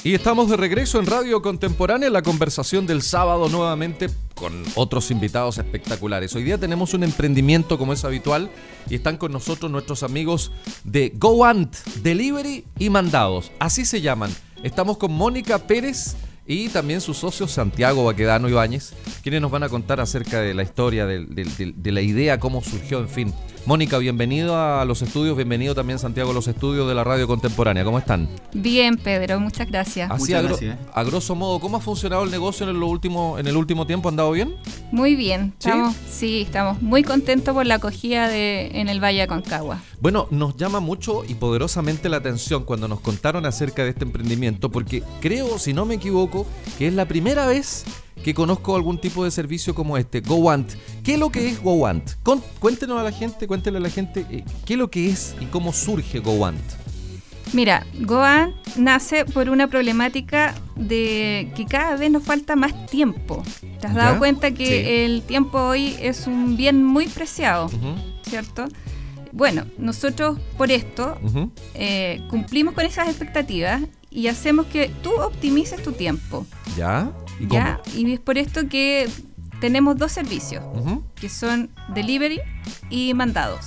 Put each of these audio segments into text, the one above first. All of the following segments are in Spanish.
Y estamos de regreso en Radio Contemporánea, la conversación del sábado nuevamente con otros invitados espectaculares. Hoy día tenemos un emprendimiento como es habitual y están con nosotros nuestros amigos de GoAnt Delivery y Mandados, así se llaman. Estamos con Mónica Pérez y también su socio Santiago Baquedano Ibáñez, quienes nos van a contar acerca de la historia, de la idea, cómo surgió, en fin. Mónica, bienvenido a los estudios, bienvenido también Santiago a los estudios de la Radio Contemporánea. ¿Cómo están? Bien, Pedro, muchas gracias. Así a grosso modo, ¿cómo ha funcionado el negocio en el último tiempo? ¿Ha andado bien? Muy bien, ¿Sí? Estamos muy contentos por la acogida en el Valle de Aconcagua. Bueno, nos llama mucho y poderosamente la atención cuando nos contaron acerca de este emprendimiento, porque creo, si no me equivoco, que es la primera vez que conozco algún tipo de servicio como este, GoAnt. ¿Qué es lo que es GoAnt? Cuéntenle a la gente, qué es lo que es y cómo surge GoAnt. Mira, GoAnt nace por una problemática de que cada vez nos falta más tiempo. ¿Te has dado cuenta que el tiempo hoy es un bien muy preciado, cierto? Bueno, nosotros por esto cumplimos con esas expectativas y hacemos que tú optimices tu tiempo. ¿Ya? ¿Y cómo? ¿Ya? Y es por esto que tenemos dos servicios, que son delivery y mandados.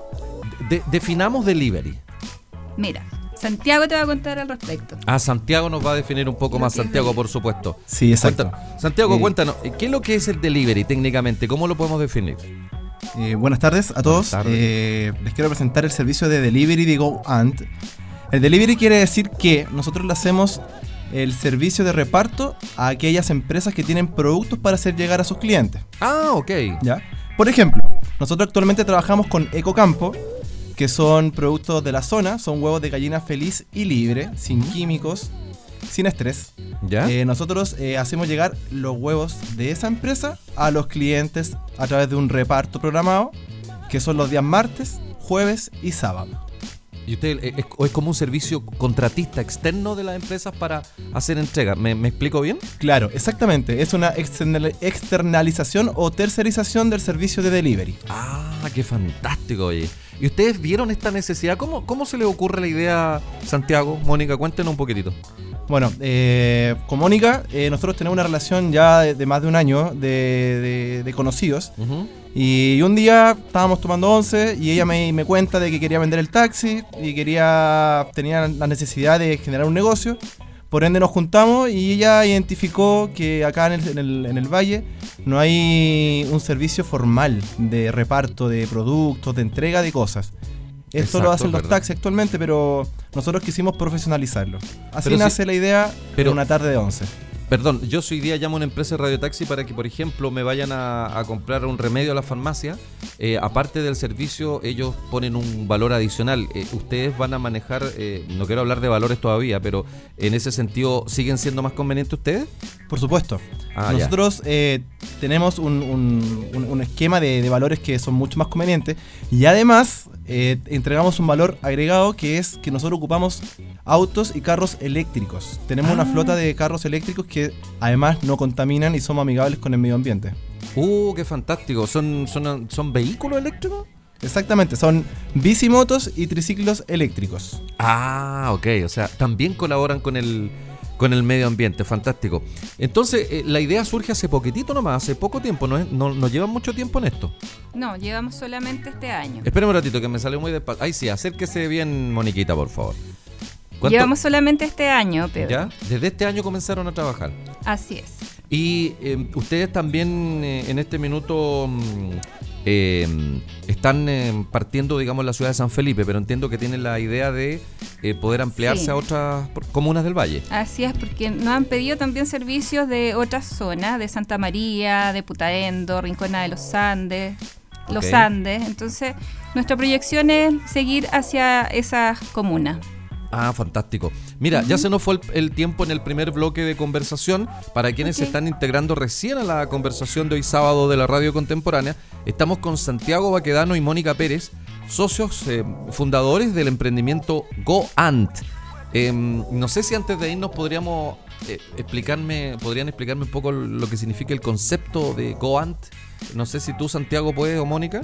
Definamos delivery. Mira, Santiago te va a contar al respecto. Santiago nos va a definir un poco más, Santiago, por supuesto. Sí, exacto. Santiago, cuéntanos, ¿qué es lo que es el delivery técnicamente? ¿Cómo lo podemos definir? Buenas tardes a todos. Les quiero presentar el servicio de delivery de GoAnt. El delivery quiere decir que nosotros le hacemos el servicio de reparto a aquellas empresas que tienen productos para hacer llegar a sus clientes. Ok. ¿Ya? Por ejemplo, nosotros actualmente trabajamos con Ecocampo, que son productos de la zona, son huevos de gallina feliz y libre, sin químicos, sin estrés. ¿Ya? Nosotros hacemos llegar los huevos de esa empresa a los clientes a través de un reparto programado, que son los días martes, jueves y sábado. ¿Y usted es como un servicio contratista externo de las empresas para hacer entrega? ¿Me explico bien? Claro, exactamente. Es una externalización o tercerización del servicio de delivery. ¡Qué fantástico, oye! ¿Y ustedes vieron esta necesidad? ¿Cómo se les ocurre la idea, Santiago? Mónica, cuéntenos un poquitito. Bueno, con Mónica nosotros tenemos una relación ya de más de un año de conocidos. Y un día estábamos tomando once y ella me cuenta de que quería vender el taxi y tenía la necesidad de generar un negocio. Por ende nos juntamos y ella identificó que acá en el Valle no hay un servicio formal de reparto de productos, de entrega de cosas. Esto lo hacen los taxis actualmente, pero nosotros quisimos profesionalizarlo. Así nace la idea de una tarde de once. Perdón, yo hoy día llamo a una empresa de radiotaxi para que, por ejemplo, me vayan a comprar un remedio a la farmacia. Aparte del servicio, ellos ponen un valor adicional. Ustedes van a manejar, no quiero hablar de valores todavía, pero en ese sentido, ¿siguen siendo más convenientes ustedes? Por supuesto. Nosotros tenemos un esquema de valores que son mucho más convenientes y además entregamos un valor agregado que es que nosotros ocupamos autos y carros eléctricos. Tenemos una flota de carros eléctricos que además no contaminan y somos amigables con el medio ambiente. ¡Qué fantástico! ¿Son vehículos eléctricos? Exactamente, son bicimotos y triciclos eléctricos. Ok, o sea, también colaboran con el medio ambiente, fantástico. Entonces, la idea surge hace poquitito nomás, hace poco tiempo, no llevan mucho tiempo en esto. No, llevamos solamente este año. Espérame un ratito, que me salió muy despacio. Ahí sí, acérquese bien, Moniquita, por favor. Llevamos solamente este año, Pedro. ¿Ya? Desde este año comenzaron a trabajar. Así es. Y ustedes también en este minuto están partiendo, digamos, la ciudad de San Felipe, pero entiendo que tienen la idea de poder ampliarse a otras comunas del Valle. Así es, porque nos han pedido también servicios de otras zonas, de Santa María, de Putaendo, Rincona de los Andes, los Andes. Entonces, nuestra proyección es seguir hacia esas comunas. Fantástico. Mira, ya se nos fue el tiempo en el primer bloque de conversación. Para quienes se están integrando recién a la conversación de hoy sábado de la Radio Contemporánea, estamos con Santiago Baquedano y Mónica Pérez, socios fundadores del emprendimiento GoAnt. No sé si antes de irnos podrían explicarme un poco lo que significa el concepto de GoAnt. No sé si tú, Santiago, puedes, o Mónica.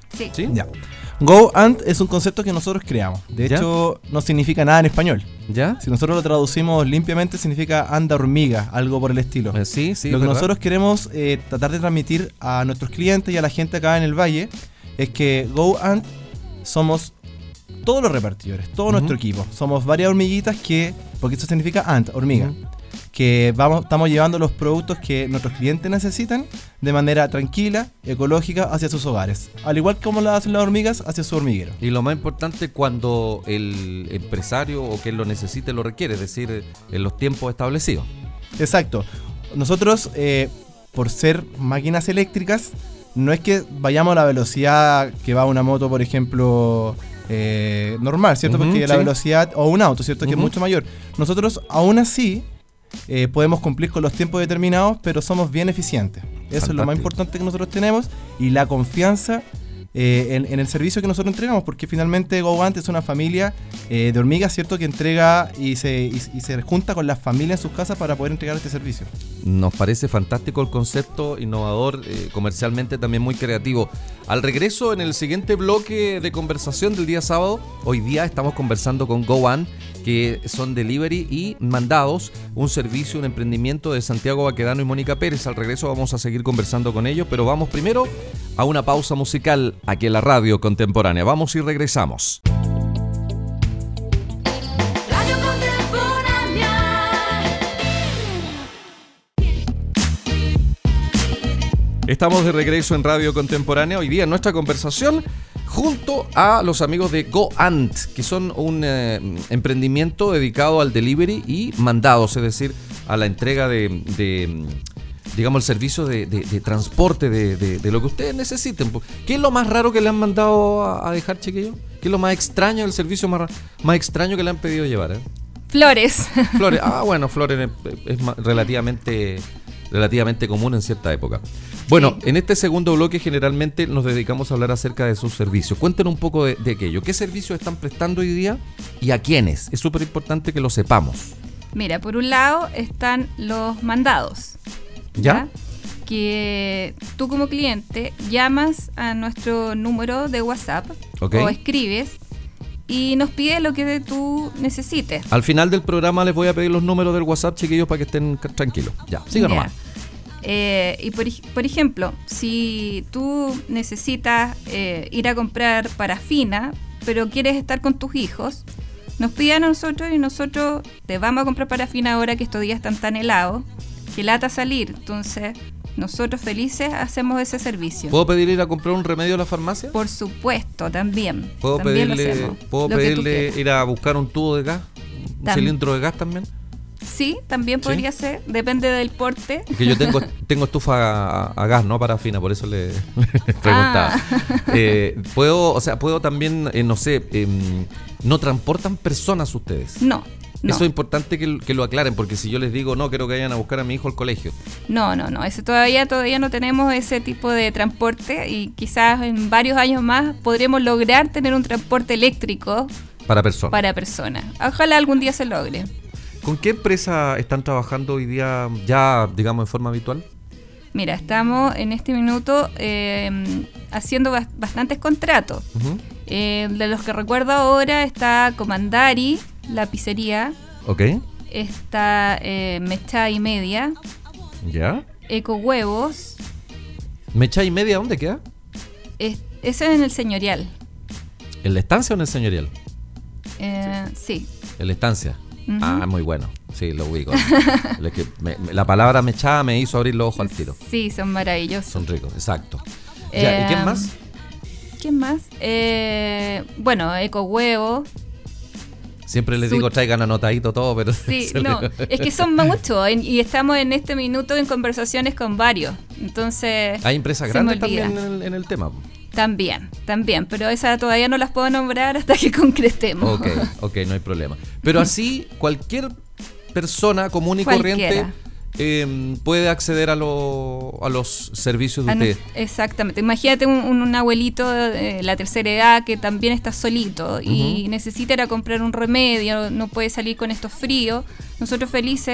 Sí. ¿Sí? Ya. Go Ant es un concepto que nosotros creamos. De hecho, no significa nada en español. ¿Ya? Si nosotros lo traducimos limpiamente, significa anda hormiga, algo por el estilo. Sí. Lo que ¿verdad? nosotros queremos tratar de transmitir a nuestros clientes y a la gente acá en el Valle es que Go Ant somos todos los repartidores, todo nuestro equipo. Somos varias hormiguitas porque eso significa ant, hormiga, que estamos llevando los productos que nuestros clientes necesitan de manera tranquila, ecológica, hacia sus hogares. Al igual como lo hacen las hormigas hacia su hormiguero. Y lo más importante, cuando el empresario o quien lo necesite lo requiere, es decir, en los tiempos establecidos. Exacto. Nosotros, por ser máquinas eléctricas, no es que vayamos a la velocidad que va una moto, por ejemplo, normal, ¿cierto? Porque la velocidad, o un auto, ¿cierto? Que es mucho mayor. Nosotros, aún así, podemos cumplir con los tiempos determinados, pero somos bien eficientes. Eso Fantástico. es lo más importante que nosotros tenemos, y la confianza en el servicio que nosotros entregamos, porque finalmente Go Ant es una familia de hormigas, ¿cierto? Que entrega y se junta con las familias en sus casas para poder entregar este servicio. Nos parece fantástico el concepto, innovador, comercialmente también muy creativo. Al regreso, en el siguiente bloque de conversación del día sábado, hoy día estamos conversando con Go Ant, que son delivery y mandados, un servicio, un emprendimiento de Santiago Baquedano y Mónica Pérez. Al regreso vamos a seguir conversando con ellos, pero vamos primero a una pausa musical aquí en la Radio Contemporánea. Vamos y regresamos. Radio Contemporánea. Estamos de regreso en Radio Contemporánea. Hoy día en nuestra conversación junto a los amigos de Go Ant, que son un emprendimiento dedicado al delivery y mandados, es decir, a la entrega de digamos, el servicio de transporte de lo que ustedes necesiten. ¿Qué es lo más raro que le han mandado a dejar, chiquillos? ¿Qué es lo más extraño, el servicio más extraño que le han pedido llevar? Flores. Flores. Bueno, flores es relativamente común en cierta época. Bueno, en este segundo bloque generalmente nos dedicamos a hablar acerca de sus servicios. Cuéntenos un poco de aquello. ¿Qué servicios están prestando hoy día y a quiénes? Es súper importante que lo sepamos. Mira, por un lado están los mandados. ¿Ya? Que tú como cliente llamas a nuestro número de WhatsApp o escribes y nos pides lo que tú necesites. Al final del programa les voy a pedir los números del WhatsApp, chiquillos, para que estén tranquilos. Ya, sigan nomás. Y por ejemplo, si tú necesitas ir a comprar parafina, pero quieres estar con tus hijos, nos piden a nosotros y nosotros te vamos a comprar parafina ahora que estos días están tan helados, que lata salir. Entonces, nosotros felices hacemos ese servicio. ¿Puedo pedir ir a comprar un remedio a la farmacia? Por supuesto, también. ¿Puedo también pedirle ir a buscar un tubo de gas? ¿Un cilindro de gas también? Sí, también podría ser, depende del porte. Que yo tengo estufa a gas, no parafina, por eso le preguntaba. Puedo también, ¿no transportan personas ustedes? No. Eso es importante que lo aclaren, porque si yo les digo, no, quiero que vayan a buscar a mi hijo al colegio. No, todavía no tenemos ese tipo de transporte, y quizás en varios años más podremos lograr tener un transporte eléctrico para personas. Ojalá algún día se logre. ¿Con qué empresa están trabajando hoy día ya, digamos, en forma habitual? Mira, estamos en este minuto haciendo bastantes contratos. Uh-huh. De los que recuerdo ahora está Comandari, la pizzería. Ok. Está Mecha y Media. ¿Ya? Eco Huevos. ¿Mecha y Media dónde queda? Ese es en el Señorial. ¿En la estancia o en el Señorial? Sí. En la estancia. Uh-huh. Ah, muy bueno. Sí, lo ubico. La palabra mechada me hizo abrir los ojos al tiro. Sí, son maravillosos. Son ricos, exacto. Ya, ¿y quién más? ¿Quién más? Bueno, Eco Huevo. Siempre les digo, traigan anotadito todo, pero... Sí, no, es que son muchos y estamos en este minuto en conversaciones con varios. Entonces... Hay empresas grandes también en el tema. También, pero esas todavía no las puedo nombrar hasta que concretemos. Ok, no hay problema. Pero así, cualquier persona común y corriente puede acceder a los servicios de ustedes. Exactamente. Imagínate un abuelito de la tercera edad que también está solito y necesita ir a comprar un remedio, no puede salir con estos fríos. Nosotros felices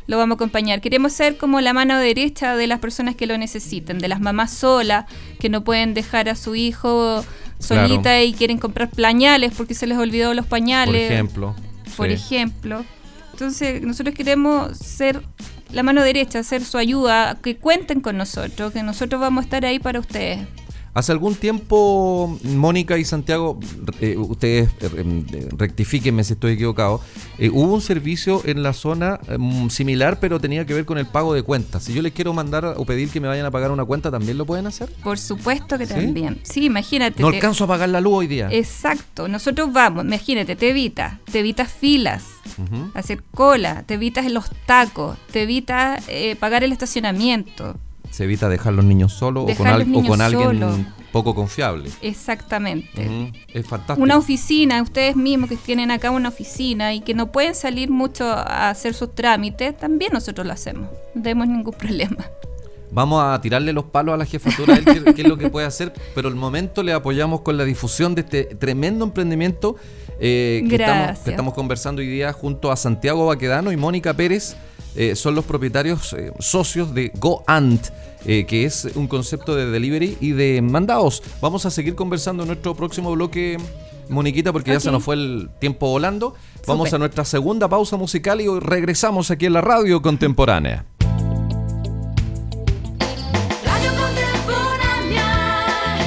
lo vamos a acompañar. Queremos ser como la mano derecha de las personas que lo necesiten, de las mamás solas, que no pueden dejar a su hijo solita y quieren comprar pañales porque se les olvidó los pañales. Por ejemplo. Entonces, nosotros queremos ser la mano derecha, ser su ayuda, que cuenten con nosotros, que nosotros vamos a estar ahí para ustedes. Hace algún tiempo, Mónica y Santiago, ustedes rectifíquenme si estoy equivocado, hubo un servicio en la zona similar, pero tenía que ver con el pago de cuentas. Si yo les quiero mandar o pedir que me vayan a pagar una cuenta, ¿también lo pueden hacer? Por supuesto que también. Sí, imagínate. No alcanzo a pagar la luz hoy día. Exacto. Nosotros vamos, imagínate, te evitas filas, hacer cola, te evitas los tacos, te evitas pagar el estacionamiento. Se evita dejar los niños solos o con alguien poco confiable. Exactamente. Es fantástico. Una oficina, ustedes mismos que tienen acá una oficina y que no pueden salir mucho a hacer sus trámites, también nosotros lo hacemos. No tenemos ningún problema. Vamos a tirarle los palos a la jefatura, qué es lo que puede hacer, pero al momento le apoyamos con la difusión de este tremendo emprendimiento que estamos conversando hoy día junto a Santiago Baquedano y Mónica Pérez. Son los propietarios socios de GoAnt, que es un concepto de delivery y de mandados. Vamos a seguir conversando en nuestro próximo bloque, Moniquita, porque ya se nos fue el tiempo volando. Vamos a nuestra segunda pausa musical y regresamos aquí en la Radio Contemporánea. Radio Contemporánea.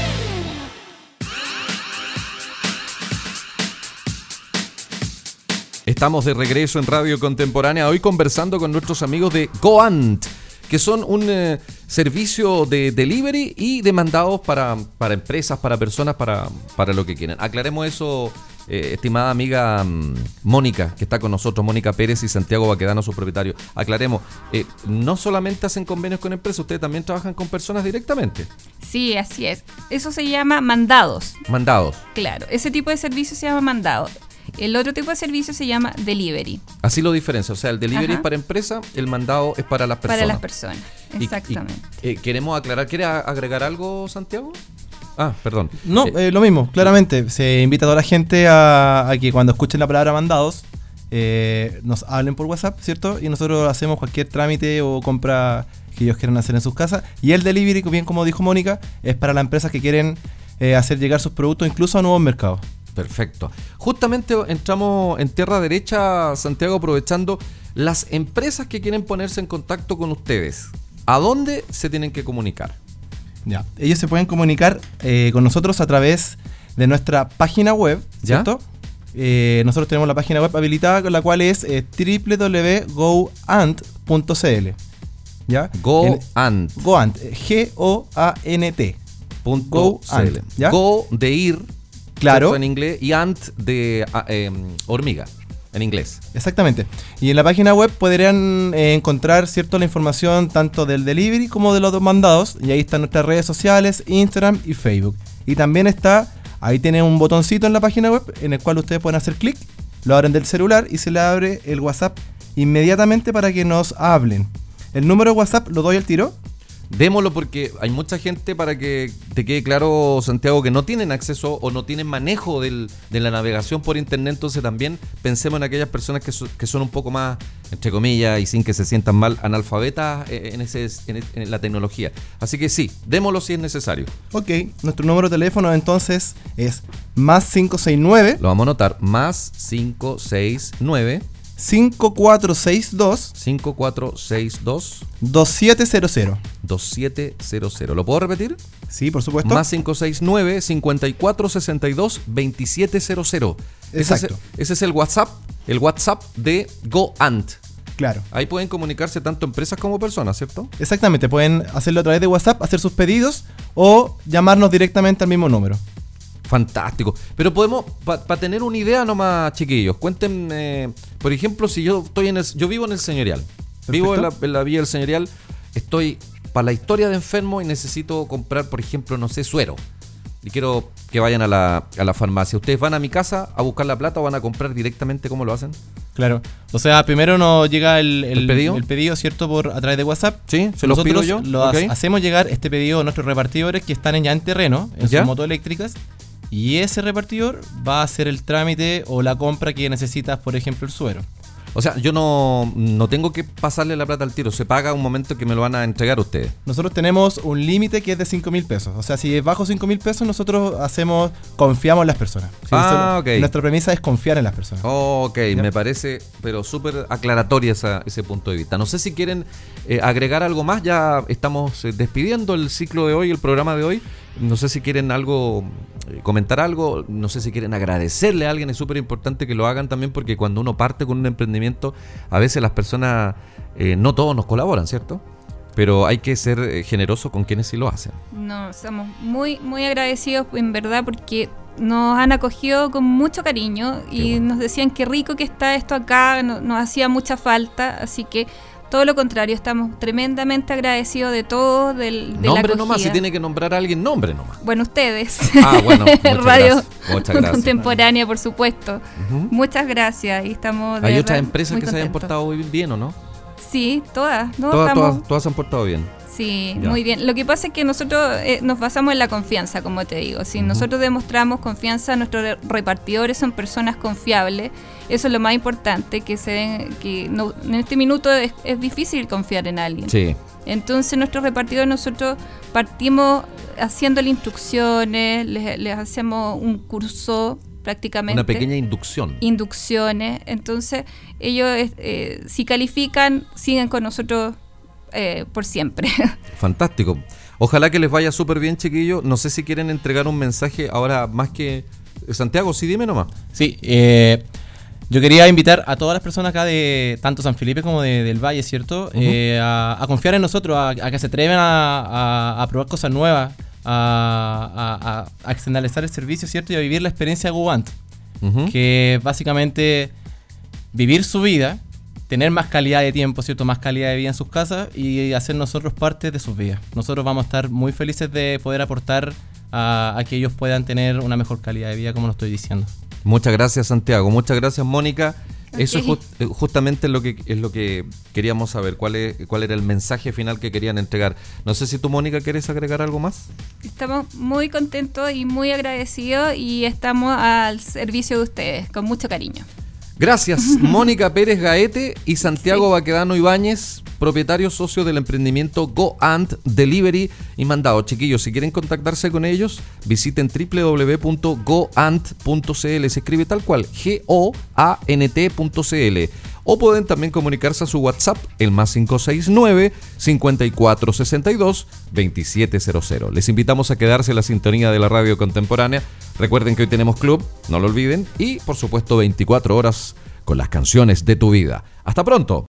Estamos de regreso en Radio Contemporánea, hoy conversando con nuestros amigos de GoAnt, que son un servicio de delivery y de mandados para empresas, para personas, para lo que quieran. Aclaremos eso, estimada amiga Mónica, que está con nosotros, Mónica Pérez y Santiago Baquedano, su propietario. Aclaremos, no solamente hacen convenios con empresas, ustedes también trabajan con personas directamente. Sí, así es. Eso se llama mandados. Mandados. Claro, ese tipo de servicio se llama mandado. El otro tipo de servicio se llama delivery. Así lo diferencia, o sea, el delivery es para empresa, el mandado es para las personas. Para las personas, exactamente. Queremos aclarar, ¿quiere agregar algo, Santiago? Ah, perdón. No, lo mismo, claramente. Se invita a toda la gente a que cuando escuchen la palabra mandados, nos hablen por WhatsApp, ¿cierto? Y nosotros hacemos cualquier trámite o compra que ellos quieran hacer en sus casas. Y el delivery, bien como dijo Mónica, es para las empresas que quieren hacer llegar sus productos incluso a nuevos mercados. Perfecto. Justamente entramos en tierra derecha, Santiago, aprovechando las empresas que quieren ponerse en contacto con ustedes. ¿A dónde se tienen que comunicar? Ya, ellos se pueden comunicar con nosotros a través de nuestra página web, ¿cierto? Nosotros tenemos la página web habilitada, con la cual es www.goant.cl. ¿Ya? GoAnt. GoAnt, G-O-A-N-T. .cl. Go de ir. Claro. En inglés, y ant de hormiga, en inglés. Exactamente. Y en la página web podrán encontrar, ¿cierto?, la información tanto del delivery como de los mandados. Y ahí están nuestras redes sociales, Instagram y Facebook. Y también ahí tienen un botoncito en la página web en el cual ustedes pueden hacer clic, lo abren del celular y se le abre el WhatsApp inmediatamente para que nos hablen. El número de WhatsApp lo doy al tiro. Démoslo porque hay mucha gente, para que te quede claro, Santiago, que no tienen acceso o no tienen manejo de la navegación por internet. Entonces también pensemos en aquellas personas que son un poco más, entre comillas, y sin que se sientan mal, analfabetas en la tecnología. Así que sí, démoslo si es necesario. Ok, nuestro número de teléfono entonces es más 569. Lo vamos a anotar, más 569 5462 2700. 2700. ¿Lo puedo repetir? Sí, por supuesto. Más 569 5462 2700. Exacto. Ese es el WhatsApp de GoAnt. Claro. Ahí pueden comunicarse tanto empresas como personas, ¿cierto? Exactamente, pueden hacerlo a través de WhatsApp, hacer sus pedidos o llamarnos directamente al mismo número. Fantástico. Pero podemos, para tener una idea nomás, chiquillos, cuéntenme, por ejemplo, si yo vivo en el Señorial. Perfecto. Vivo en la Villa del Señorial, estoy para la historia de enfermo y necesito comprar, por ejemplo, no sé, suero. Y quiero que vayan a la farmacia. ¿Ustedes van a mi casa a buscar la plata o van a comprar directamente? ¿Cómo lo hacen? Claro. O sea, primero nos llega el pedido, ¿cierto? A través de WhatsApp. Sí, se los pido yo. Hacemos llegar este pedido a nuestros repartidores que están ya en terreno, en sus motoeléctricas. Y ese repartidor va a hacer el trámite o la compra que necesitas, por ejemplo, el suero. O sea, yo no tengo que pasarle la plata al tiro, se paga un momento que me lo van a entregar ustedes. Nosotros tenemos un límite que es de 5.000 pesos. O sea, si es bajo 5.000 pesos, nosotros confiamos en las personas. ¿Sí? Ok. Nuestra premisa es confiar en las personas. Ok, ¿Ya? me parece, pero súper aclaratoria ese punto de vista. No sé si quieren agregar algo más, ya estamos despidiendo el ciclo de hoy, el programa de hoy. No sé si quieren comentar algo, no sé si quieren agradecerle a alguien, es súper importante que lo hagan también porque cuando uno parte con un emprendimiento, a veces las personas, no todos nos colaboran, ¿cierto? Pero hay que ser generoso con quienes sí lo hacen. No, somos muy, muy agradecidos en verdad porque nos han acogido con mucho cariño y bueno. nos decían qué rico que está esto acá, nos hacía mucha falta, así que todo lo contrario, estamos tremendamente agradecidos de todo, de la Nombre acogida. nomás, si tiene que nombrar a alguien, nombre nomás. Bueno, ustedes. Bueno, muchas Radio gracias. Muchas gracias. Contemporánea, por supuesto. Ujú. Muchas gracias y estamos de ¿Hay verdad otras empresas muy que se hayan contentos. portado bien o no? Sí, todas. ¿no? Todas se han portado bien. Sí, Ya. muy bien. Lo que pasa es que nosotros nos basamos en la confianza, como te digo. Si nosotros demostramos confianza, nuestros repartidores son personas confiables. Eso es lo más importante, en este minuto es difícil confiar en alguien. Sí. Entonces nuestros repartidores, nosotros partimos haciéndole instrucciones, les hacemos un curso prácticamente. Una pequeña inducción. Inducciones. Entonces ellos, si califican, siguen con nosotros por siempre. Fantástico. Ojalá que les vaya súper bien, chiquillos. No sé si quieren entregar un mensaje ahora más que... Santiago, sí, dime nomás. Sí, yo quería invitar a todas las personas acá de tanto San Felipe como del Valle, ¿cierto? A confiar en nosotros, a que se atreven a probar cosas nuevas, a externalizar el servicio, ¿cierto? Y a vivir la experiencia GoAnt, que es básicamente vivir su vida, tener más calidad de tiempo, ¿cierto? Más calidad de vida en sus casas y hacer nosotros parte de sus vidas. Nosotros vamos a estar muy felices de poder aportar a que ellos puedan tener una mejor calidad de vida, como lo estoy diciendo. Muchas gracias, Santiago. Muchas gracias, Mónica. Ok. Eso es justamente lo que queríamos saber. ¿Cuál era el mensaje final que querían entregar? No sé si tú, Mónica, ¿quieres agregar algo más? Estamos muy contentos y muy agradecidos y estamos al servicio de ustedes, con mucho cariño. Gracias, Mónica Pérez Gaete y Santiago Baquedano Ibáñez, propietarios socios del emprendimiento GoAnt Delivery y Mandado. Chiquillos, si quieren contactarse con ellos, visiten www.goant.cl. Se escribe tal cual, GOANT.cl. O pueden también comunicarse a su WhatsApp, el más 569-5462-2700. Les invitamos a quedarse en la sintonía de la radio contemporánea. Recuerden que hoy tenemos club, no lo olviden. Y, por supuesto, 24 horas con las canciones de tu vida. ¡Hasta pronto!